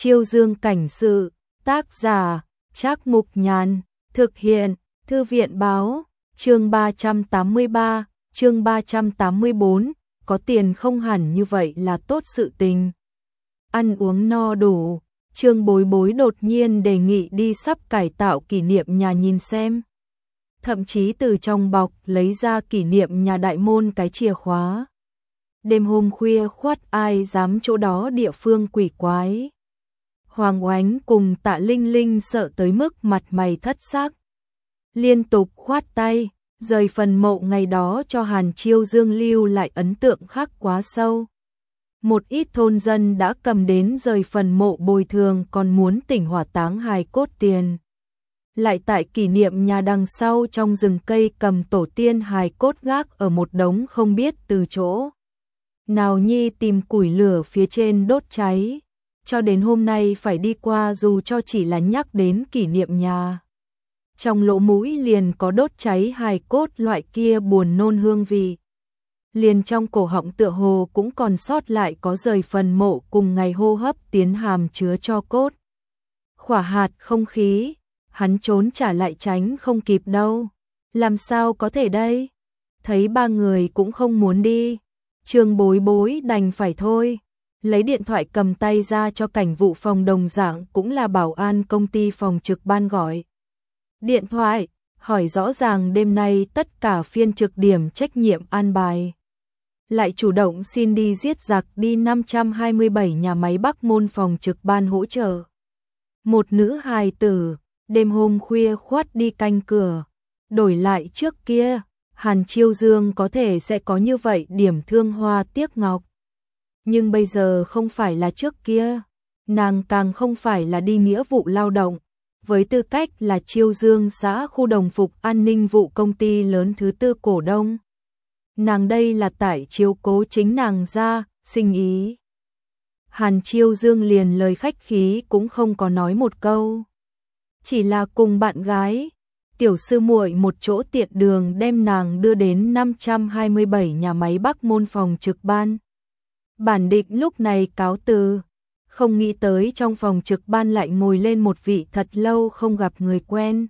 Chiêu Dương cảnh sự, tác giả, Trác Mục Nhàn, thực hiện, Thư viện báo, chương 383, chương 384, có tiền không hẳn như vậy là tốt sự tình. Ăn uống no đủ, Trương Bối Bối đột nhiên đề nghị đi sắp cải tạo kỷ niệm nhà nhìn xem. Thậm chí từ trong bọc lấy ra kỷ niệm nhà đại môn cái chìa khóa. Đêm hôm khuya khoắt ai dám chỗ đó địa phương quỷ quái. Hoàng Oánh cùng Tạ Linh Linh sợ tới mức mặt mày thất sắc. Liên tục khoát tay, rời phần mộ ngày đó cho Hàn Chiêu Dương lưu lại ấn tượng khắc quá sâu. Một ít thôn dân đã cầm đến rời phần mộ bồi thường còn muốn tỉnh hỏa táng hài cốt tiền. Lại tại kỷ niệm nhà đằng sau trong rừng cây cầm tổ tiên hài cốt gác ở một đống không biết từ chỗ nào nhi tìm củi lửa phía trên đốt cháy. Cho đến hôm nay phải đi qua dù cho chỉ là nhắc đến kỷ niệm nhà. Trong lỗ mũi liền có đốt cháy hài cốt loại kia buồn nôn hương vị. Liền trong cổ họng tựa hồ cũng còn sót lại có rời phần mộ cùng ngày hô hấp tiến hàm chứa cho cốt. Khỏa hạt không khí, hắn trốn trả lại tránh không kịp đâu. Làm sao có thể đây? Thấy ba người cũng không muốn đi. Trương Bối Bối đành phải thôi. Lấy điện thoại cầm tay ra cho cảnh vụ phòng đồng dạng cũng là bảo an công ty phòng trực ban gọi. Điện thoại, hỏi rõ ràng đêm nay tất cả phiên trực điểm trách nhiệm an bài. Lại chủ động xin đi giết giặc đi 527 nhà máy Bắc Môn phòng trực ban hỗ trợ. Một nữ hài tử, đêm hôm khuya khoát đi canh cửa. Đổi lại trước kia, Hàn Chiêu Dương có thể sẽ có như vậy điểm thương hoa tiếc ngọc. Nhưng bây giờ không phải là trước kia, nàng càng không phải là đi nghĩa vụ lao động, với tư cách là Chiêu Dương xã khu đồng phục an ninh vụ công ty lớn thứ tư cổ đông. Nàng đây là tại chiếu cố chính nàng ra, sinh ý. Hàn Chiêu Dương liền lời khách khí cũng không có nói một câu. Chỉ là cùng bạn gái, tiểu sư muội một chỗ tiện đường đem nàng đưa đến 527 nhà máy Bắc Môn phòng trực ban. Bản định lúc này cáo từ, không nghĩ tới trong phòng trực ban lại ngồi lên một vị thật lâu không gặp người quen.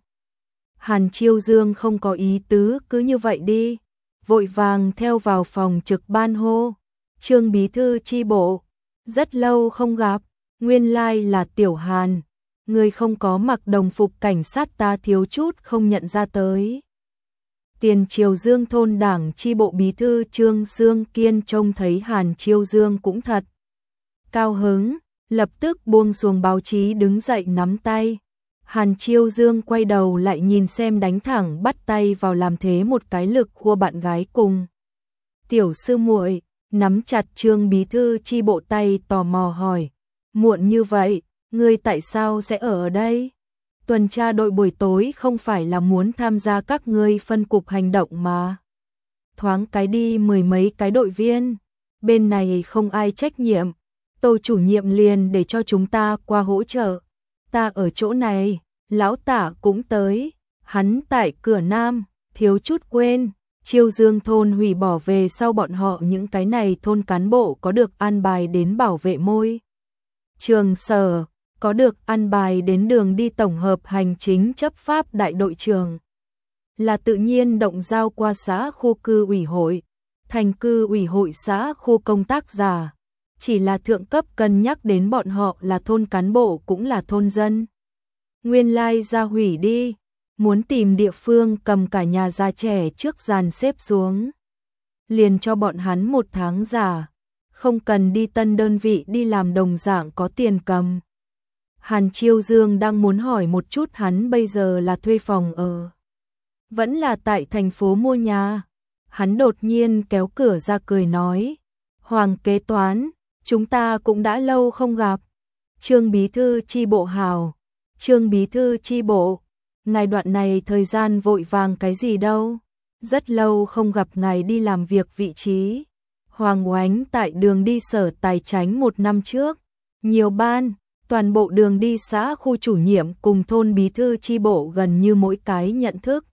Hàn Chiêu Dương không có ý tứ cứ như vậy đi, vội vàng theo vào phòng trực ban hô. Trương bí thư chi bộ, rất lâu không gặp, nguyên lai là Tiểu Hàn, người không có mặc đồng phục cảnh sát ta thiếu chút không nhận ra tới. Tiền Triều Dương thôn đảng chi bộ bí thư Trương Sương Kiên trông thấy Hàn Chiêu Dương cũng thật cao hứng, lập tức buông xuồng báo chí đứng dậy nắm tay. Hàn Chiêu Dương quay đầu lại nhìn xem đánh thẳng bắt tay vào làm thế một cái lực khua bạn gái cùng. Tiểu sư muội nắm chặt Trương bí thư chi bộ tay tò mò hỏi, muộn như vậy, ngươi tại sao sẽ ở đây? Tuần tra đội buổi tối không phải là muốn tham gia các ngươi phân cục hành động mà. Thoáng cái đi mười mấy cái đội viên, bên này không ai trách nhiệm, Tô chủ nhiệm liền để cho chúng ta qua hỗ trợ. Ta ở chỗ này, lão Tả cũng tới, hắn tại cửa Nam, thiếu chút quên, Chiêu Dương thôn hủy bỏ về sau bọn họ những cái này thôn cán bộ có được an bài đến bảo vệ môi trường sở, có được an bài đến đường đi tổng hợp hành chính chấp pháp đại đội trưởng. Là tự nhiên động giao qua xã khu cư ủy hội, thành cư ủy hội xã khu công tác giả. Chỉ là thượng cấp cân nhắc đến bọn họ là thôn cán bộ cũng là thôn dân. Nguyên lai ra hủy đi, muốn tìm địa phương cầm cả nhà già trẻ trước dàn xếp xuống. Liền cho bọn hắn 1 tháng giả, không cần đi tân đơn vị đi làm đồng dạng có tiền cầm. Hàn Chiêu Dương đang muốn hỏi một chút hắn bây giờ là thuê phòng ở, vẫn là tại thành phố mua nhà. Hắn đột nhiên kéo cửa ra cười nói, Hoàng kế toán, chúng ta cũng đã lâu không gặp. Trương bí thư chi bộ hào, Trương bí thư chi bộ, ngài đoạn này thời gian vội vàng cái gì đâu, rất lâu không gặp ngài đi làm việc vị trí. Hoàng Oánh tại đường đi sở tài chánh 1 năm trước, nhiều ban, toàn bộ đường đi xã khu chủ nhiệm cùng thôn bí thư chi bộ gần như mỗi cái nhận thức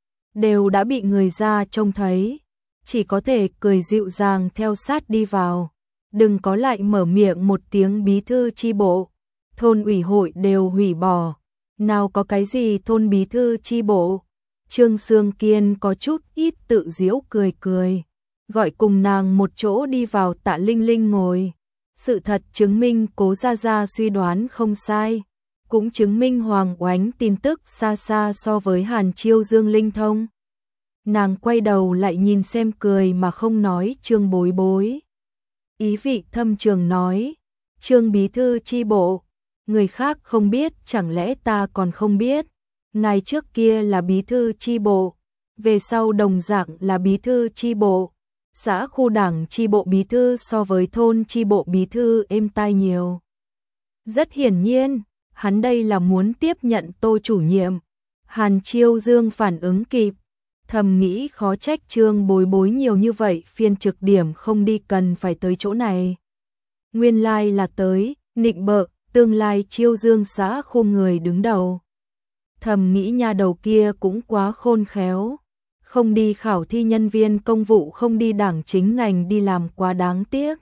đều đã bị người ra trông thấy, chỉ có thể cười dịu dàng theo sát đi vào. Đừng có lại mở miệng một tiếng bí thư chi bộ, thôn ủy hội đều hủy bỏ, nào có cái gì thôn bí thư chi bộ. Trương Sương Kiên có chút ít tự giễu cười cười, gọi cùng nàng một chỗ đi vào Tạ Linh Linh ngồi. Sự thật chứng minh Cố Gia Gia suy đoán không sai, cũng chứng minh Hoàng Oánh tin tức xa xa so với Hàn Chiêu Dương linh thông. Nàng quay đầu lại nhìn xem cười mà không nói Trương Bối Bối. Ý vị thâm trường nói, Trương bí thư chi bộ, người khác không biết chẳng lẽ ta còn không biết. Ngài trước kia là bí thư chi bộ, về sau đồng dạng là bí thư chi bộ. Xã khu đảng chi bộ bí thư so với thôn chi bộ bí thư êm tai nhiều. Rất hiển nhiên, hắn đây là muốn tiếp nhận Tô chủ nhiệm. Hàn Chiêu Dương phản ứng kịp, thầm nghĩ khó trách Trương Bối Bối nhiều như vậy phiên trực điểm không đi cần phải tới chỗ này. Nguyên lai là tới, nịnh bợ, tương lai Chiêu Dương xã khu người đứng đầu. Thầm nghĩ nhà đầu kia cũng quá khôn khéo. Không đi khảo thi nhân viên công vụ, không đi đảng chính ngành đi làm quá đáng tiếc.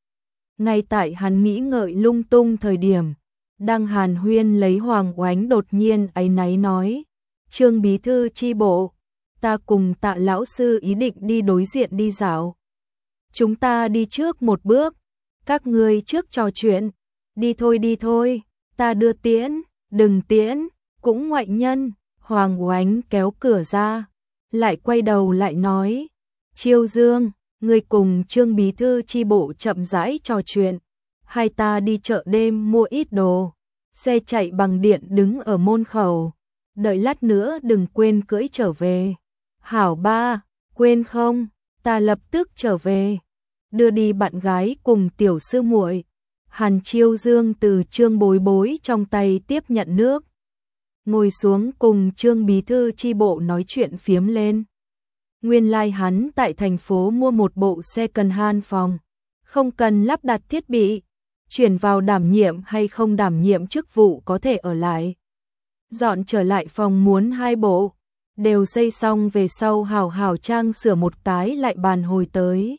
Ngay tại hắn nghĩ ngợi lung tung thời điểm, đang hàn huyên lấy Hoàng Oánh đột nhiên áy náy nói, Trương bí thư chi bộ, ta cùng Tạ lão sư ý định đi đối diện đi dạo. Chúng ta đi trước một bước, các ngươi trước trò chuyện, đi thôi, ta đưa tiễn, đừng tiễn, cũng ngoại nhân. Hoàng Oánh kéo cửa ra, lại quay đầu lại nói, Chiêu Dương, ngươi cùng Trương bí thư chi bộ chậm rãi trò chuyện, hai ta đi chợ đêm mua ít đồ, xe chạy bằng điện đứng ở môn khẩu, đợi lát nữa đừng quên cưỡi trở về. Hảo ba, quên không, ta lập tức trở về. Đưa đi bạn gái cùng tiểu sư muội. Hàn Chiêu Dương từ Trương Bối Bối trong tay tiếp nhận nước, ngồi xuống cùng Trương bí thư chi bộ nói chuyện phiếm lên. Nguyên lai hắn tại thành phố mua một bộ xe cần han phòng, không cần lắp đặt thiết bị, chuyển vào đảm nhiệm hay không đảm nhiệm chức vụ có thể ở lại. Dọn trở lại phòng muốn 2 bộ, đều xây xong về sau hảo hảo trang sửa một cái lại bàn hồi tới.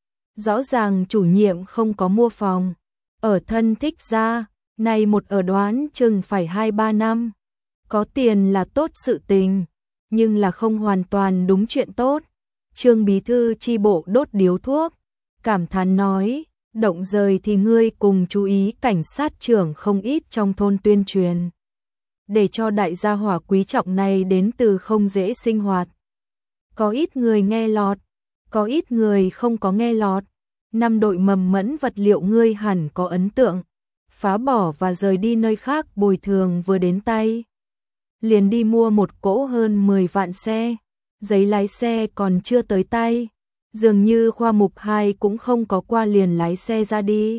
Rõ ràng chủ nhiệm không có mua phòng, ở thân thích ra, này một ở đoán chừng phải 2-3 năm. Có tiền là tốt sự tình, nhưng là không hoàn toàn đúng chuyện tốt. Trương bí thư chi bộ đốt điếu thuốc, cảm thán nói, động rời thì ngươi cùng chú ý cảnh sát trưởng không ít trong thôn tuyên truyền, để cho đại gia hỏa quý trọng này đến từ không dễ sinh hoạt. Có ít người nghe lọt, có ít người không có nghe lọt. 5 đội mầm mẫn vật liệu ngươi hẳn có ấn tượng, phá bỏ và rời đi nơi khác bồi thường vừa đến tay. Liền đi mua một cỗ hơn 10 vạn xe, giấy lái xe còn chưa tới tay, dường như khoa mục 2 cũng không có qua liền lái xe ra đi.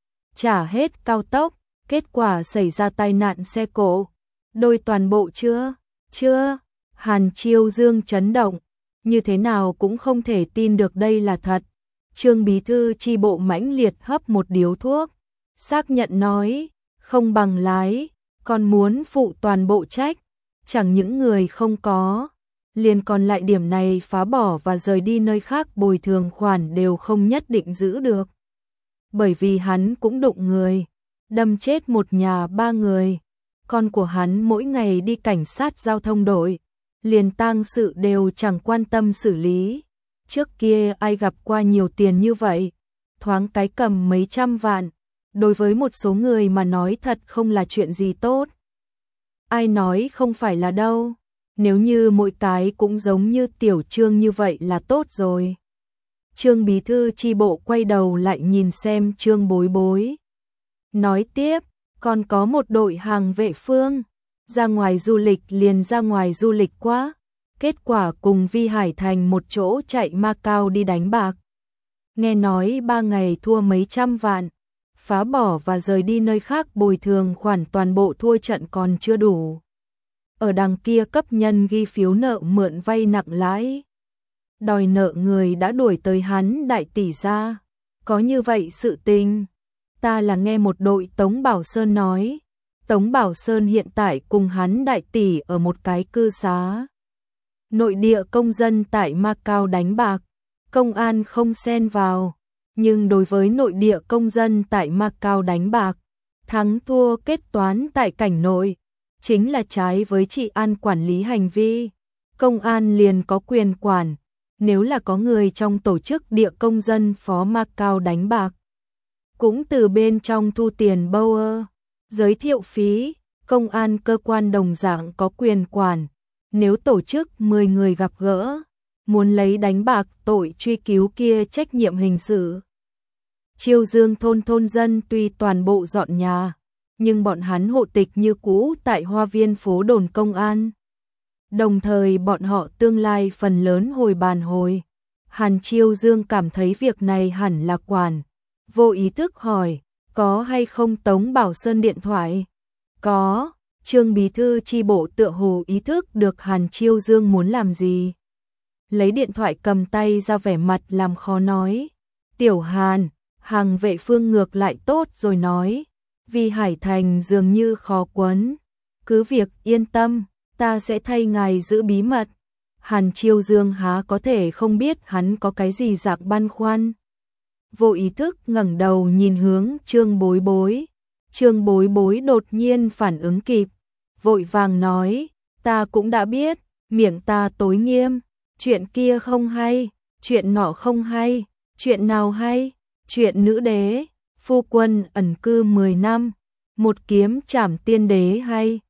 Trả hết cao tốc, kết quả xảy ra tai nạn xe cộ. Đôi toàn bộ chưa? Chưa. Hàn Chiêu Dương chấn động, như thế nào cũng không thể tin được đây là thật. Trương bí thư chi bộ mãnh liệt hấp một điếu thuốc, xác nhận nói, không bằng lái, còn muốn phụ toàn bộ trách. Chẳng những người không có, liền còn lại điểm này phá bỏ và rời đi nơi khác bồi thường khoản đều không nhất định giữ được. Bởi vì hắn cũng đụng người, đâm chết một nhà 3 người. Con của hắn mỗi ngày đi cảnh sát giao thông đội, liền tang sự đều chẳng quan tâm xử lý. Trước kia ai gặp qua nhiều tiền như vậy, thoáng cái cầm mấy trăm vạn, đối với một số người mà nói thật không là chuyện gì tốt. Ai nói không phải là đâu, nếu như mỗi cái cũng giống như tiểu Trương như vậy là tốt rồi. Trương bí thư chi bộ quay đầu lại nhìn xem Trương Bối Bối. Nói tiếp, còn có một đội hàng vệ phương, ra ngoài du lịch liền ra ngoài du lịch quá. Kết quả cùng Vi Hải Thành một chỗ chạy Macau đi đánh bạc. Nghe nói 3 ngày thua mấy trăm vạn, phá bỏ và rời đi nơi khác bồi thường khoản toàn bộ thua trận còn chưa đủ. Ở đằng kia cấp nhân ghi phiếu nợ mượn vay nặng lãi. Đòi nợ người đã đuổi tới hắn đại tỷ ra. Có như vậy sự tình. Ta là nghe một đội Tống Bảo Sơn nói. Tống Bảo Sơn hiện tại cùng hắn đại tỷ ở một cái cư xá. Nội địa công dân tại Macau đánh bạc, công an không xen vào. Nhưng đối với nội địa công dân tại Macau đánh bạc, thắng thua kết toán tại cảnh nội, chính là trái với trị an quản lý hành vi. Công an liền có quyền quản, nếu là có người trong tổ chức địa công dân phó Macau đánh bạc, cũng từ bên trong thu tiền Bauer, giới thiệu phí, công an cơ quan đồng dạng có quyền quản, nếu tổ chức 10 người gặp gỡ, muốn lấy đánh bạc tội truy cứu kia trách nhiệm hình sự. Chiêu Dương thôn dân tuy toàn bộ dọn nhà, nhưng bọn hắn hộ tịch như cũ tại hoa viên phố đồn công an. Đồng thời bọn họ tương lai phần lớn hồi bàn hồi. Hàn Chiêu Dương cảm thấy việc này hẳn là quản. Vô ý thức hỏi, có hay không Tống Bảo Sơn điện thoại? Có, Trương bí thư chi bộ tựa hồ ý thức được Hàn Chiêu Dương muốn làm gì. Lấy điện thoại cầm tay ra vẻ mặt làm khó nói. Tiểu Hàn, hàng vệ phương ngược lại tốt rồi nói. Vì Hải Thành dường như khó quấn. Cứ việc yên tâm, ta sẽ thay ngài giữ bí mật. Hàn Chiêu Dương há có thể không biết hắn có cái gì dạng băn khoăn. Vô ý thức ngẩng đầu nhìn hướng Trương Bối Bối. Trương Bối Bối đột nhiên phản ứng kịp, vội vàng nói, ta cũng đã biết, miệng ta tối nghiêm, chuyện kia không hay, chuyện nọ không hay, chuyện nào hay, chuyện nữ đế, phu quân ẩn cư 10 năm, một kiếm trảm tiên đế hay.